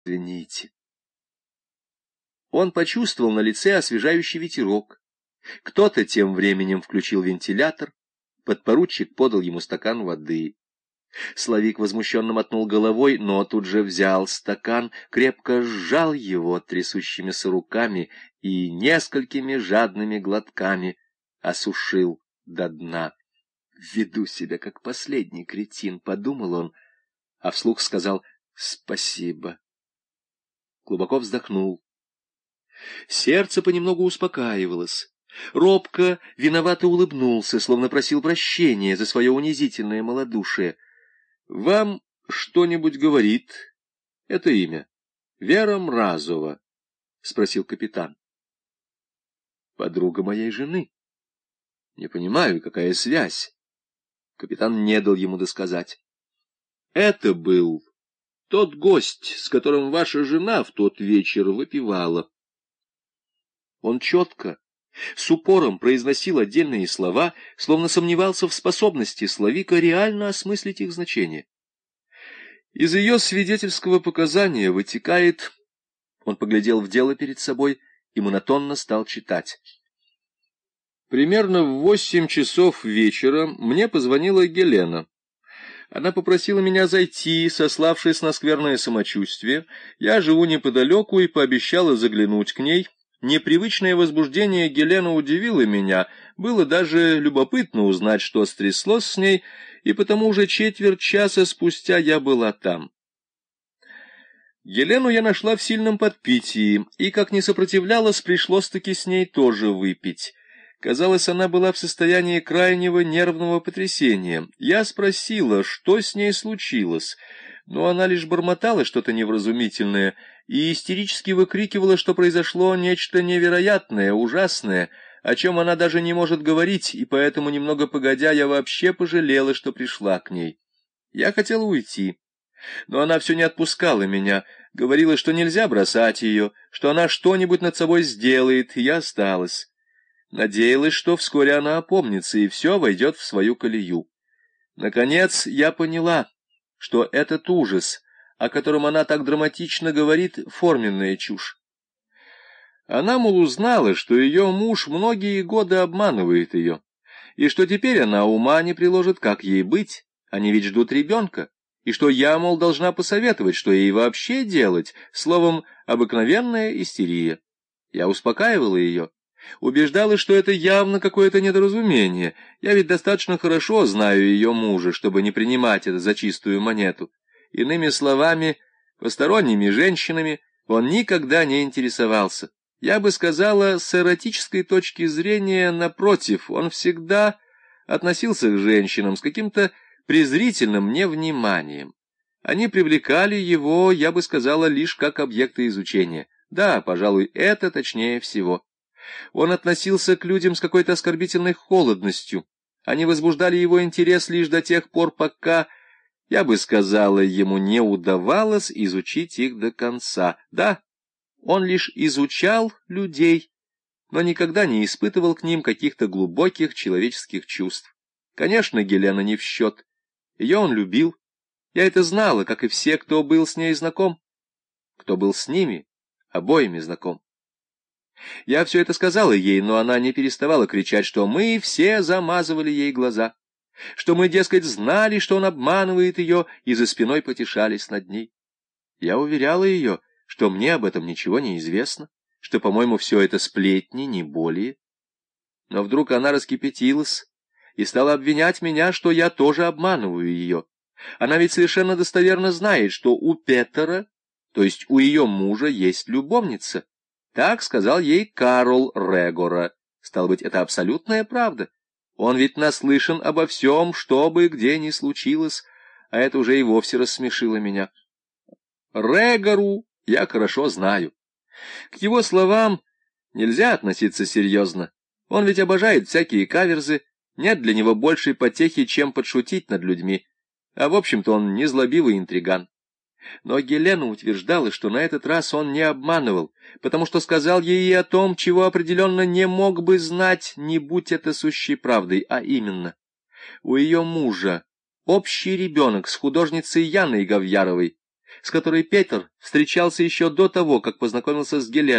Извините. Он почувствовал на лице освежающий ветерок. Кто-то тем временем включил вентилятор. Подпоручик подал ему стакан воды. Славик возмущенно мотнул головой, но тут же взял стакан, крепко сжал его трясущимися руками и несколькими жадными глотками осушил до дна. «Веду себя как последний кретин», — подумал он, а вслух сказал «спасибо». Глубоко вздохнул. Сердце понемногу успокаивалось. Робко, виновато улыбнулся, словно просил прощения за свое унизительное малодушие. «Вам что-нибудь говорит это имя? Вера Мразова?» — спросил капитан. «Подруга моей жены». «Не понимаю, какая связь?» Капитан не дал ему досказать. «Это был тот гость, с которым ваша жена в тот вечер выпивала». Он четко, с упором произносил отдельные слова, словно сомневался в способности Славика реально осмыслить их значение. Из ее свидетельского показания вытекает... Он поглядел в дело перед собой и монотонно стал читать. Примерно в 8 часов вечера мне позвонила Гелена. Она попросила меня зайти, сославшись на скверное самочувствие. Я живу неподалеку и пообещала заглянуть к ней. Непривычное возбуждение Гелены удивило меня, было даже любопытно узнать, что стряслось с ней, и потому уже четверть часа спустя я была там. Гелену я нашла в сильном подпитии, и, как не сопротивлялась, пришлось-таки с ней тоже выпить. Казалось, она была в состоянии крайнего нервного потрясения. Я спросила, что с ней случилось, но она лишь бормотала что-то невразумительное и истерически выкрикивала, что произошло нечто невероятное, ужасное, о чем она даже не может говорить, и поэтому, немного погодя, я вообще пожалела, что пришла к ней. Я хотела уйти, но она все не отпускала меня, говорила, что нельзя бросать ее, что она что-нибудь над собой сделает, и я осталась. Надеялась, что вскоре она опомнится, и все войдет в свою колею. Наконец я поняла, что этот ужас, о котором она так драматично говорит, форменная чушь. Она, мол, узнала, что ее муж многие годы обманывает ее, и что теперь она ума не приложит, как ей быть, они ведь ждут ребенка, и что я, мол, должна посоветовать, что ей вообще делать, словом, обыкновенная истерия. Я успокаивала ее, убеждала, что это явно какое-то недоразумение, я ведь достаточно хорошо знаю ее мужа, чтобы не принимать это за чистую монету. Иными словами, посторонними женщинами он никогда не интересовался. Я бы сказала, с эротической точки зрения, напротив, он всегда относился к женщинам с каким-то презрительным невниманием. Они привлекали его, я бы сказала, лишь как объекты изучения. Да, пожалуй, это точнее всего. Он относился к людям с какой-то оскорбительной холодностью. Они возбуждали его интерес лишь до тех пор, пока... Я бы сказала, ему не удавалось изучить их до конца. Да, он лишь изучал людей, но никогда не испытывал к ним каких-то глубоких человеческих чувств. Конечно, Гелена не в счет. Ее он любил. Я это знала, как и все, кто был с ней знаком. Кто был с ними, обоими знаком. Я все это сказала ей, но она не переставала кричать, что мы все замазывали ей глаза, что мы, дескать, знали, что он обманывает ее, и за спиной потешались над ней. Я уверяла ее, что мне об этом ничего не известно, что, по-моему, все это сплетни, не более. Но вдруг она раскипятилась и стала обвинять меня, что я тоже обманываю ее. Она ведь совершенно достоверно знает, что у Петера, то есть у ее мужа, есть любовница. Так сказал ей Карл Регора. Стало быть, это абсолютная правда. Он ведь наслышан обо всем, что бы где ни случилось, а это уже и вовсе рассмешило меня. Регору я хорошо знаю. К его словам нельзя относиться серьезно. Он ведь обожает всякие каверзы, нет для него большей потехи, чем подшутить над людьми. А в общем-то он незлобивый интриган. Но Гелена утверждала, что на этот раз он не обманывал, потому что сказал ей и о том, чего определенно не мог бы знать, не будь это сущей правдой, а именно, у ее мужа общий ребенок с художницей Яной Гавьяровой, с которой Петр встречался еще до того, как познакомился с Гелен.